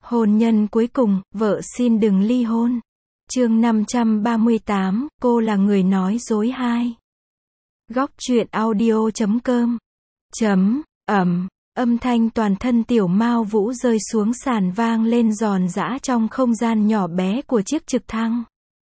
Hôn nhân cuối cùng, vợ xin đừng ly hôn. Chương 538, cô là người nói dối 2. Góc truyện audio.com. Âm thanh toàn thân Tiểu Mao Vũ rơi xuống sàn vang lên giòn giã trong không gian nhỏ bé của chiếc trực thăng.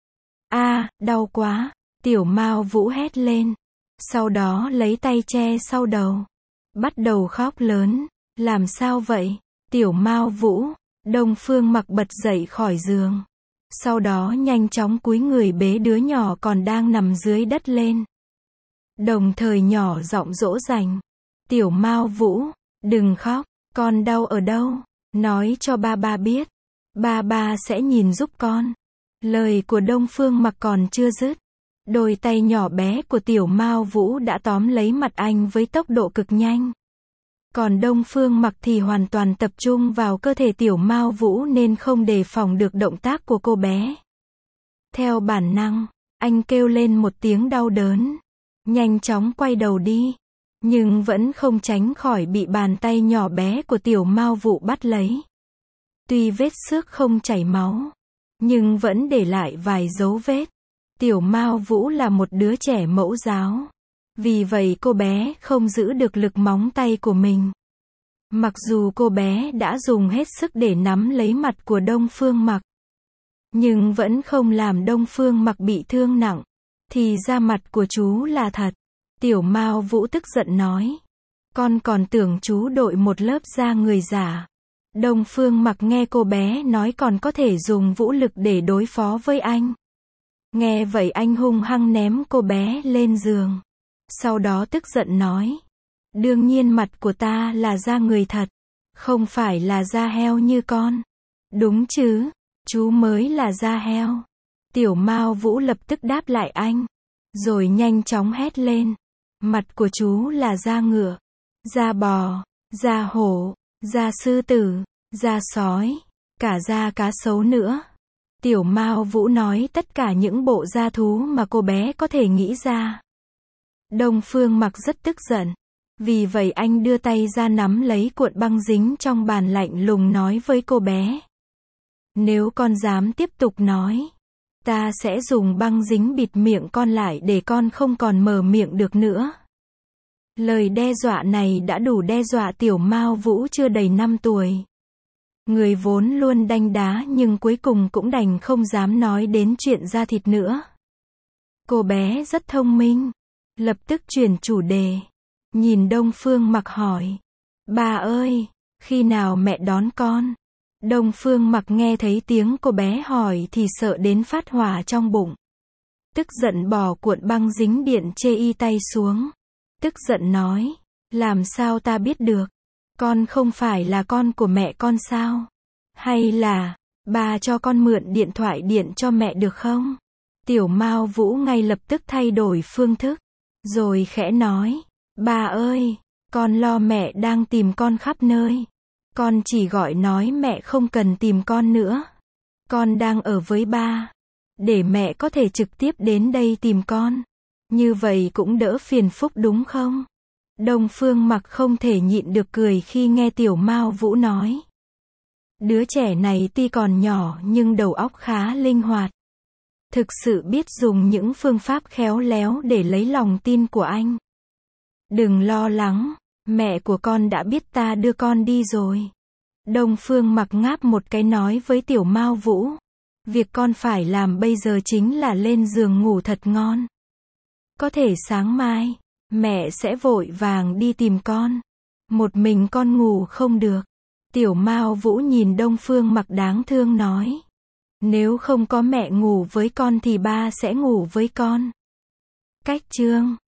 Đau quá. Tiểu Mao Vũ hét lên. Sau đó lấy tay che sau đầu. Bắt đầu khóc lớn. Làm sao vậy? Tiểu Mao Vũ. Đông Phương Mặc bật dậy khỏi giường. Sau đó nhanh chóng cúi người bế đứa nhỏ còn đang nằm dưới đất lên. Đồng thời nhỏ giọng dỗ dành. Tiểu Mao Vũ, đừng khóc, con đau ở đâu? Nói cho ba ba biết. Ba ba sẽ nhìn giúp con. Lời của Đông Phương Mặc còn chưa dứt. Đôi tay nhỏ bé của Tiểu Mao Vũ đã tóm lấy mặt anh với tốc độ cực nhanh. Còn Đông Phương Mặc thì hoàn toàn tập trung vào cơ thể Tiểu Mao Vũ nên không đề phòng được động tác của cô bé. Theo bản năng, anh kêu lên một tiếng đau đớn. Nhanh chóng quay đầu đi. Nhưng vẫn không tránh khỏi bị bàn tay nhỏ bé của Tiểu Mao Vũ bắt lấy. Tuy vết xước không chảy máu, nhưng vẫn để lại vài dấu vết. Tiểu Mao Vũ là một đứa trẻ mẫu giáo. Vì vậy cô bé không giữ được lực móng tay của mình. Mặc dù cô bé đã dùng hết sức để nắm lấy mặt của Đông Phương Mặc, nhưng vẫn không làm Đông Phương Mặc bị thương nặng. Thì ra mặt của chú là thật. Tiểu Mao Vũ tức giận nói. Con còn tưởng chú đội một lớp da người giả. Đông Phương Mặc nghe cô bé nói còn có thể dùng vũ lực để đối phó với anh. Nghe vậy anh hung hăng ném cô bé lên giường. Sau đó tức giận nói. Đương nhiên mặt của ta là da người thật. Không phải là da heo như con. Đúng chứ, chú mới là da heo. Tiểu Mao Vũ lập tức đáp lại anh. Rồi nhanh chóng hét lên. Mặt của chú là da ngựa, da bò, da hổ, da sư tử, da sói, cả da cá sấu nữa. Tiểu Mao Vũ nói tất cả những bộ da thú mà cô bé có thể nghĩ ra. Đông Phương Mặc rất tức giận. Vì vậy anh đưa tay ra nắm lấy cuộn băng dính trong bàn lạnh lùng nói với cô bé. Nếu con dám tiếp tục nói, ta sẽ dùng băng dính bịt miệng con lại để con không còn mở miệng được nữa. Lời đe dọa này đã đủ đe dọa Tiểu Mao Vũ chưa đầy 5 tuổi. Người vốn luôn đanh đá nhưng cuối cùng cũng đành không dám nói đến chuyện da thịt nữa. Cô bé rất thông minh. Lập tức chuyển chủ đề. Nhìn Đông Phương Mặc hỏi. Bà ơi, khi nào mẹ đón con? Đông Phương Mặc nghe thấy tiếng cô bé hỏi thì sợ đến phát hỏa trong bụng. Tức giận bỏ cuộn băng dính điện chê y tay xuống. Tức giận nói. Làm sao ta biết được? Con không phải là con của mẹ con sao? Hay là, bà cho con mượn điện thoại điện cho mẹ được không? Tiểu Mao Vũ ngay lập tức thay đổi phương thức. Rồi khẽ nói. Bà ơi, con lo mẹ đang tìm con khắp nơi. Con chỉ gọi nói mẹ không cần tìm con nữa. Con đang ở với ba. Để mẹ có thể trực tiếp đến đây tìm con. Như vậy cũng đỡ phiền phức đúng không? Đông Phương Mặc không thể nhịn được cười khi nghe Tiểu Mao Vũ nói. Đứa trẻ này tuy còn nhỏ nhưng đầu óc khá linh hoạt. Thực sự biết dùng những phương pháp khéo léo để lấy lòng tin của anh. Đừng lo lắng, mẹ của con đã biết ta đưa con đi rồi. Đông Phương Mặc ngáp một cái nói với Tiểu Mao Vũ. Việc con phải làm bây giờ chính là lên giường ngủ thật ngon. Có thể sáng mai, mẹ sẽ vội vàng đi tìm con. Một mình con ngủ không được. Tiểu Mao Vũ nhìn Đông Phương Mặc đáng thương nói. Nếu không có mẹ ngủ với con thì ba sẽ ngủ với con. Cách chương